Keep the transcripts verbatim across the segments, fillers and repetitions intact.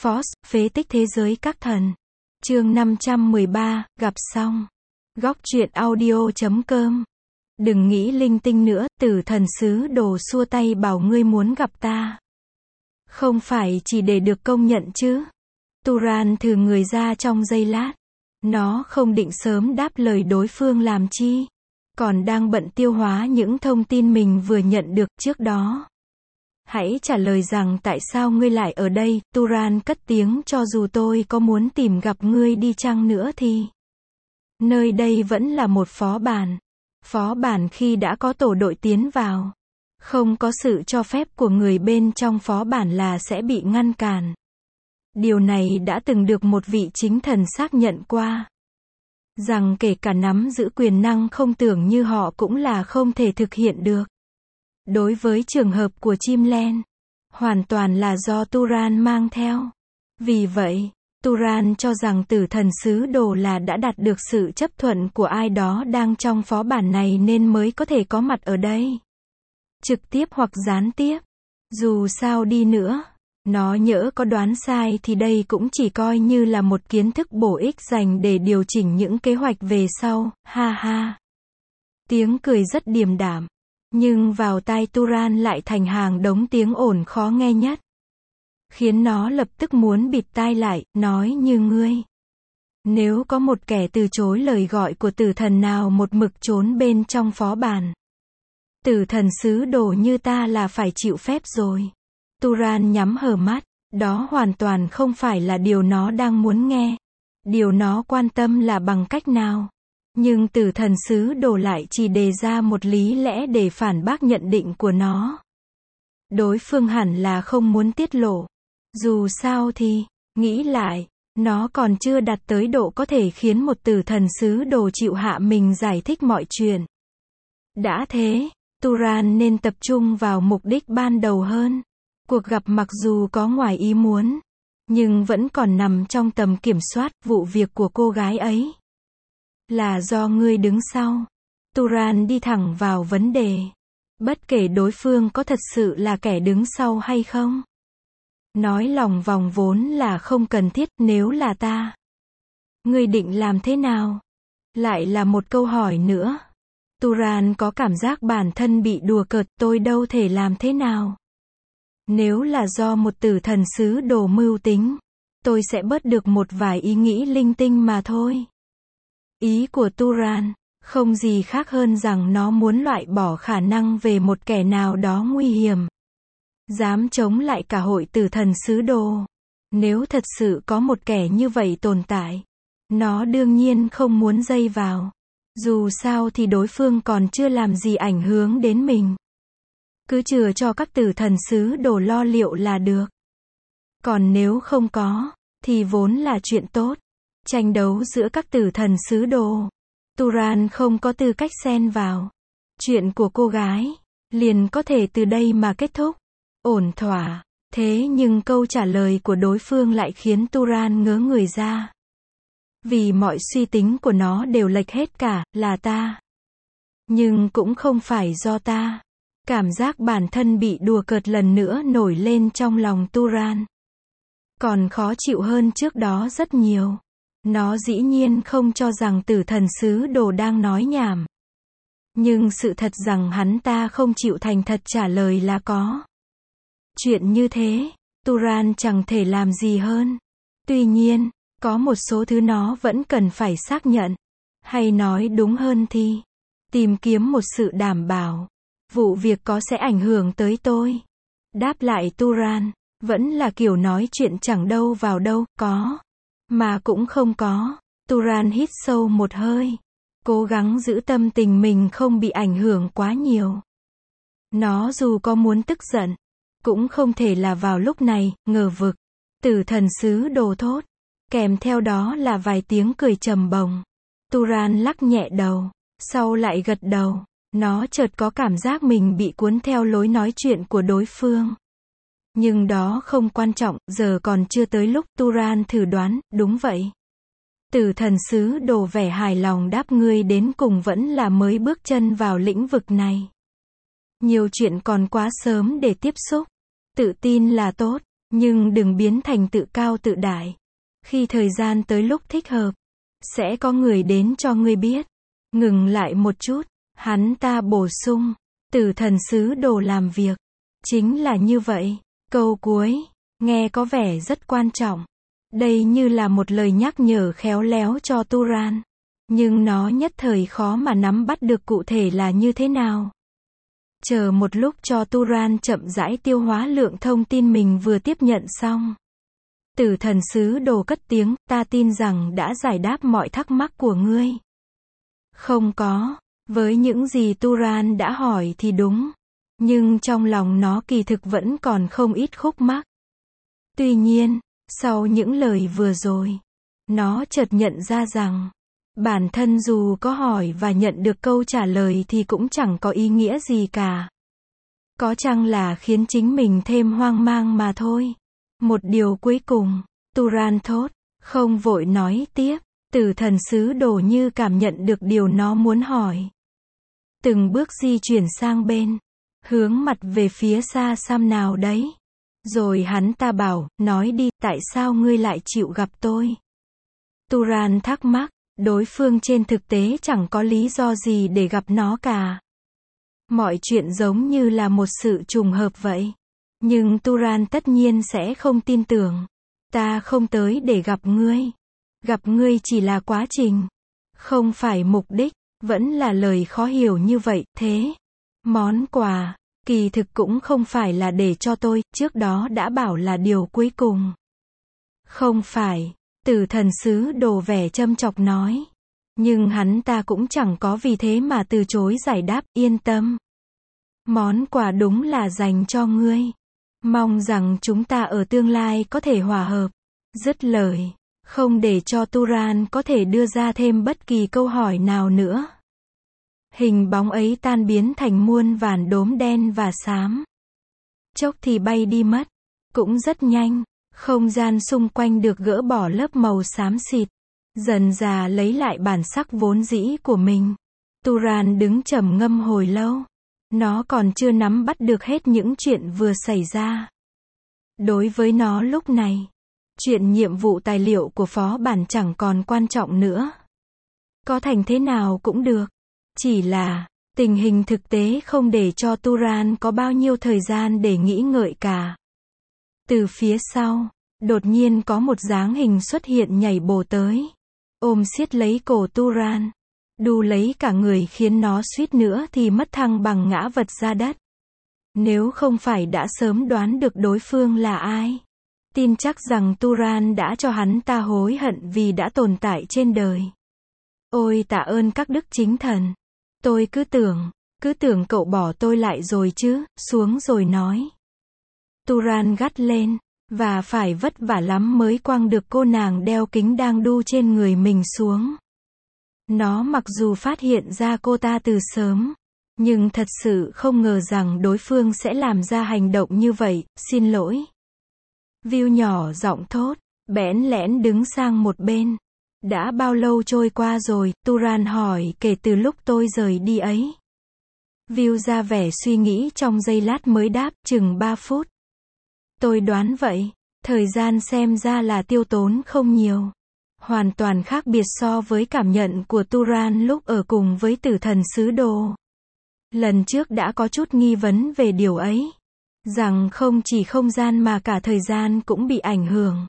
Force, phế tích thế giới các thần. Chương năm trăm mười ba, gặp xong. Góc truyện audio chấm com. Đừng nghĩ linh tinh nữa, Tử Thần Sứ Đồ xua tay bảo ngươi muốn gặp ta. Không phải chỉ để được công nhận chứ. Turan thử người ra trong giây lát. Nó không định sớm đáp lời đối phương làm chi. Còn đang bận tiêu hóa những thông tin mình vừa nhận được trước đó. Hãy trả lời rằng tại sao ngươi lại ở đây, Turan cất tiếng, cho dù tôi có muốn tìm gặp ngươi đi chăng nữa thì. Nơi đây vẫn là một phó bản. Phó bản khi đã có tổ đội tiến vào. Không có sự cho phép của người bên trong phó bản là sẽ bị ngăn cản. Điều này đã từng được một vị chính thần xác nhận qua. Rằng kể cả nắm giữ quyền năng không tưởng như họ cũng là không thể thực hiện được. Đối với trường hợp của chim len, hoàn toàn là do Turan mang theo. Vì vậy, Turan cho rằng Tử Thần Sứ Đồ là đã đạt được sự chấp thuận của ai đó đang trong phó bản này nên mới có thể có mặt ở đây. Trực tiếp hoặc gián tiếp. Dù sao đi nữa, nó nhỡ có đoán sai thì đây cũng chỉ coi như là một kiến thức bổ ích dành để điều chỉnh những kế hoạch về sau, ha ha. Tiếng cười rất điềm đạm. Nhưng vào tai Turan lại thành hàng đống tiếng ồn khó nghe nhất. Khiến nó lập tức muốn bịt tai lại, nói như ngươi. Nếu có một kẻ từ chối lời gọi của tử thần nào một mực trốn bên trong phó bản. Tử thần sứ đồ như ta là phải chịu phép rồi. Turan nhắm hờ mắt, đó hoàn toàn không phải là điều nó đang muốn nghe. Điều nó quan tâm là bằng cách nào. Nhưng Tử Thần Sứ Đồ lại chỉ đề ra một lý lẽ để phản bác nhận định của nó. Đối phương hẳn là không muốn tiết lộ. Dù sao thì, nghĩ lại, nó còn chưa đạt tới độ có thể khiến một Tử Thần Sứ Đồ chịu hạ mình giải thích mọi chuyện. Đã thế, Turan nên tập trung vào mục đích ban đầu hơn. Cuộc gặp mặc dù có ngoài ý muốn, nhưng vẫn còn nằm trong tầm kiểm soát. Vụ việc của cô gái ấy là do ngươi đứng sau. Turan đi thẳng vào vấn đề. Bất kể đối phương có thật sự là kẻ đứng sau hay không. Nói lòng vòng vốn là không cần thiết. Nếu là ta, ngươi định làm thế nào? Lại là một câu hỏi nữa. Turan có cảm giác bản thân bị đùa cợt. Tôi đâu thể làm thế nào? Nếu là do một tử thần sứ đồ mưu tính, tôi sẽ bớt được một vài ý nghĩ linh tinh mà thôi. Ý của Turan không gì khác hơn rằng nó muốn loại bỏ khả năng về một kẻ nào đó nguy hiểm, dám chống lại cả hội tử thần sứ đồ. Nếu thật sự có một kẻ như vậy tồn tại, nó đương nhiên không muốn dây vào. Dù sao thì đối phương còn chưa làm gì ảnh hưởng đến mình. Cứ chừa cho các tử thần sứ đồ lo liệu là được. Còn nếu không có, thì vốn là chuyện tốt. Tranh đấu giữa các tử thần sứ đồ. Turan không có tư cách xen vào. Chuyện của cô gái liền có thể từ đây mà kết thúc. Ổn thỏa. Thế nhưng câu trả lời của đối phương lại khiến Turan ngớ người ra. Vì mọi suy tính của nó đều lệch hết cả, là ta. Nhưng cũng không phải do ta. Cảm giác bản thân bị đùa cợt lần nữa nổi lên trong lòng Turan. Còn khó chịu hơn trước đó rất nhiều. Nó dĩ nhiên không cho rằng tử thần sứ đồ đang nói nhảm. Nhưng sự thật rằng hắn ta không chịu thành thật trả lời là có. Chuyện như thế, Turan chẳng thể làm gì hơn. Tuy nhiên, có một số thứ nó vẫn cần phải xác nhận. Hay nói đúng hơn thì, tìm kiếm một sự đảm bảo. Vụ việc có sẽ ảnh hưởng tới tôi. Đáp lại Turan, vẫn là kiểu nói chuyện chẳng đâu vào đâu, có. Mà cũng không có. Turan hít sâu một hơi. Cố gắng giữ tâm tình mình không bị ảnh hưởng quá nhiều. Nó dù có muốn tức giận, cũng không thể là vào lúc này, ngờ vực. Tử thần sứ đồ thốt. Kèm theo đó là vài tiếng cười trầm bồng. Turan lắc nhẹ đầu, sau lại gật đầu. Nó chợt có cảm giác mình bị cuốn theo lối nói chuyện của đối phương. Nhưng đó không quan trọng, giờ còn chưa tới lúc. Turan thử đoán, đúng vậy. Tử thần sứ đồ vẻ hài lòng đáp, ngươi đến cùng vẫn là mới bước chân vào lĩnh vực này. Nhiều chuyện còn quá sớm để tiếp xúc. Tự tin là tốt, Nhưng đừng biến thành tự cao tự đại. Khi thời gian tới lúc thích hợp, sẽ có người đến cho ngươi biết. Ngừng lại một chút, hắn ta bổ sung, Tử Thần Sứ Đồ làm việc. Chính là như vậy. Câu cuối, nghe có vẻ rất quan trọng. Đây như là một lời nhắc nhở khéo léo cho Turan. Nhưng nó nhất thời khó mà nắm bắt được cụ thể là như thế nào. Chờ một lúc cho Turan chậm rãi tiêu hóa lượng thông tin mình vừa tiếp nhận xong. Tử Thần Sứ Đồ cất tiếng, ta tin rằng đã giải đáp mọi thắc mắc của ngươi. Không có. Với những gì Turan đã hỏi thì đúng. Nhưng trong lòng nó kỳ thực vẫn còn không ít khúc mắc. Tuy nhiên, sau những lời vừa rồi, nó chợt nhận ra rằng, bản thân dù có hỏi và nhận được câu trả lời thì cũng chẳng có ý nghĩa gì cả. Có chăng là khiến chính mình thêm hoang mang mà thôi. Một điều cuối cùng, Turan thốt, không vội nói tiếp. Tử Thần Sứ Đồ như cảm nhận được điều nó muốn hỏi. Từng bước di chuyển sang bên, hướng mặt về phía xa xăm nào đấy. Rồi hắn ta bảo, nói đi, tại sao ngươi lại chịu gặp tôi? Turan thắc mắc, đối phương trên thực tế chẳng có lý do gì để gặp nó cả. Mọi chuyện giống như là một sự trùng hợp vậy. Nhưng Turan tất nhiên sẽ không tin tưởng. Ta không tới để gặp ngươi. Gặp ngươi chỉ là quá trình. Không phải mục đích. Vẫn là lời khó hiểu như vậy, thế. Món quà, kỳ thực cũng không phải là để cho tôi, trước đó đã bảo là điều cuối cùng. Không phải, Tử Thần Sứ Đồ vẻ châm chọc nói. Nhưng hắn ta cũng chẳng có vì thế mà từ chối giải đáp, yên tâm. Món quà đúng là dành cho ngươi. Mong rằng chúng ta ở tương lai có thể hòa hợp. Dứt lời, không để cho Turan có thể đưa ra thêm bất kỳ câu hỏi nào nữa. Hình bóng ấy tan biến thành muôn vàn đốm đen và xám. Chốc thì bay đi mất. Cũng rất nhanh, không gian xung quanh được gỡ bỏ lớp màu xám xịt. Dần dà lấy lại bản sắc vốn dĩ của mình. Turan đứng trầm ngâm hồi lâu. Nó còn chưa nắm bắt được hết những chuyện vừa xảy ra. Đối với nó lúc này, chuyện nhiệm vụ tài liệu của phó bản chẳng còn quan trọng nữa. Có thành thế nào cũng được. Chỉ là, tình hình thực tế không để cho Turan có bao nhiêu thời gian để nghĩ ngợi cả. Từ phía sau, đột nhiên có một dáng hình xuất hiện nhảy bổ tới. Ôm siết lấy cổ Turan. Đu lấy cả người khiến nó suýt nữa thì mất thăng bằng ngã vật ra đất. Nếu không phải đã sớm đoán được đối phương là ai. Tin chắc rằng Turan đã cho hắn ta hối hận vì đã tồn tại trên đời. Ôi tạ ơn các đức chính thần. Tôi cứ tưởng, cứ tưởng cậu bỏ tôi lại rồi chứ, xuống rồi nói. Turan gắt lên, và phải vất vả lắm mới quăng được cô nàng đeo kính đang đu trên người mình xuống. Nó mặc dù phát hiện ra cô ta từ sớm, nhưng thật sự không ngờ rằng đối phương sẽ làm ra hành động như vậy, xin lỗi. Viu nhỏ giọng thốt, bẽn lẽn đứng sang một bên. Đã bao lâu trôi qua rồi, Turan hỏi, kể từ lúc tôi rời đi ấy. Viu ra vẻ suy nghĩ trong giây lát mới đáp, chừng ba phút. Tôi đoán vậy, thời gian xem ra là tiêu tốn không nhiều. Hoàn toàn khác biệt so với cảm nhận của Turan lúc ở cùng với Tử Thần Sứ Đồ. Lần trước đã có chút nghi vấn về điều ấy. Rằng không chỉ không gian mà cả thời gian cũng bị ảnh hưởng.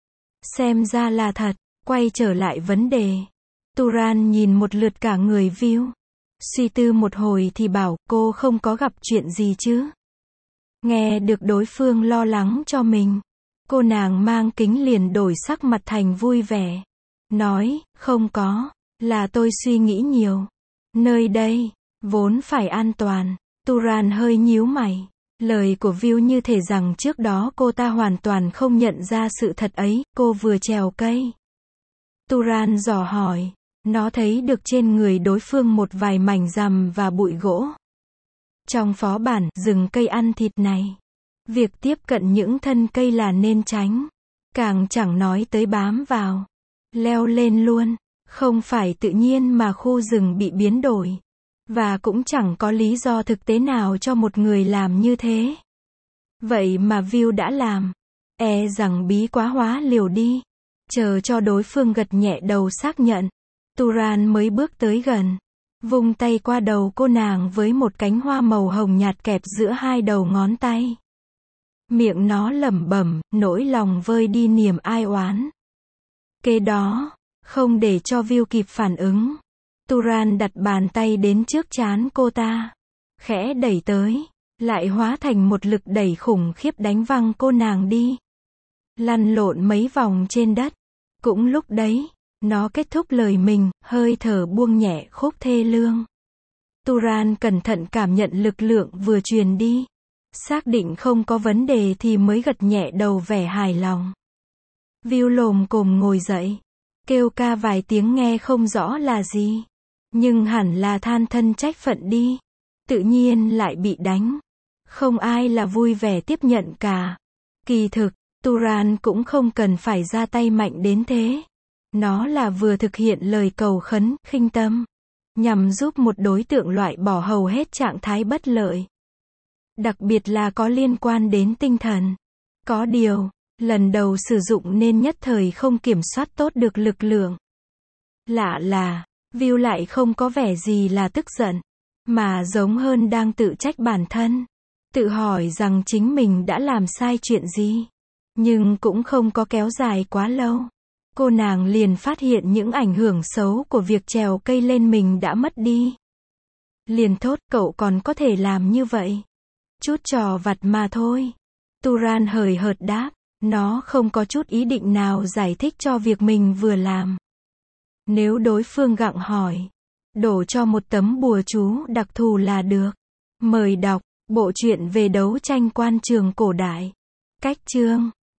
Xem ra là thật. Quay trở lại vấn đề. Turan nhìn một lượt cả người Viu. Suy tư một hồi thì bảo, cô không có gặp chuyện gì chứ. Nghe được đối phương lo lắng cho mình. Cô nàng mang kính liền đổi sắc mặt thành vui vẻ. Nói, không có, là tôi suy nghĩ nhiều. Nơi đây, vốn phải an toàn. Turan hơi nhíu mày. Lời của Viu như thể rằng trước đó cô ta hoàn toàn không nhận ra sự thật ấy, cô vừa trèo cây. Turan dò hỏi, nó thấy được trên người đối phương một vài mảnh rằm và bụi gỗ. Trong phó bản, rừng cây ăn thịt này, việc tiếp cận những thân cây là nên tránh. Càng chẳng nói tới bám vào. Leo lên luôn. Không phải tự nhiên mà khu rừng bị biến đổi. Và cũng chẳng có lý do thực tế nào cho một người làm như thế. Vậy mà Viu đã làm. E rằng bí quá hóa liều đi. Chờ cho đối phương gật nhẹ đầu xác nhận, Turan mới bước tới gần, vung tay qua đầu cô nàng với một cánh hoa màu hồng nhạt kẹp giữa hai đầu ngón tay. Miệng nó lẩm bẩm, nỗi lòng vơi đi niềm ai oán. Kế đó, không để cho Will kịp phản ứng, Turan đặt bàn tay đến trước trán cô ta, khẽ đẩy tới, lại hóa thành một lực đẩy khủng khiếp đánh văng cô nàng đi, lăn lộn mấy vòng trên đất. Cũng lúc đấy, nó kết thúc lời mình, hơi thở buông nhẹ khúc thê lương. Turan cẩn thận cảm nhận lực lượng vừa truyền đi, xác định không có vấn đề thì mới gật nhẹ đầu vẻ hài lòng. Will lồm cồm ngồi dậy, kêu ca vài tiếng nghe không rõ là gì, nhưng hẳn là than thân trách phận đi. Tự nhiên lại bị đánh. Không ai là vui vẻ tiếp nhận cả. Kỳ thực, Turan cũng không cần phải ra tay mạnh đến thế. Nó là vừa thực hiện lời cầu khấn, khinh tâm, nhằm giúp một đối tượng loại bỏ hầu hết trạng thái bất lợi. Đặc biệt là có liên quan đến tinh thần. Có điều, lần đầu sử dụng nên nhất thời không kiểm soát tốt được lực lượng. Lạ là, Will lại không có vẻ gì là tức giận, mà giống hơn đang tự trách bản thân, tự hỏi rằng chính mình đã làm sai chuyện gì. Nhưng cũng không có kéo dài quá lâu. Cô nàng liền phát hiện những ảnh hưởng xấu của việc trèo cây lên mình đã mất đi. Liền thốt, cậu còn có thể làm như vậy. Chút trò vặt mà thôi. Turan hời hợt đáp, nó không có chút ý định nào giải thích cho việc mình vừa làm. Nếu đối phương gặng hỏi, đổ cho một tấm bùa chú đặc thù là được. Mời đọc, bộ truyện về đấu tranh quan trường cổ đại. Cách chương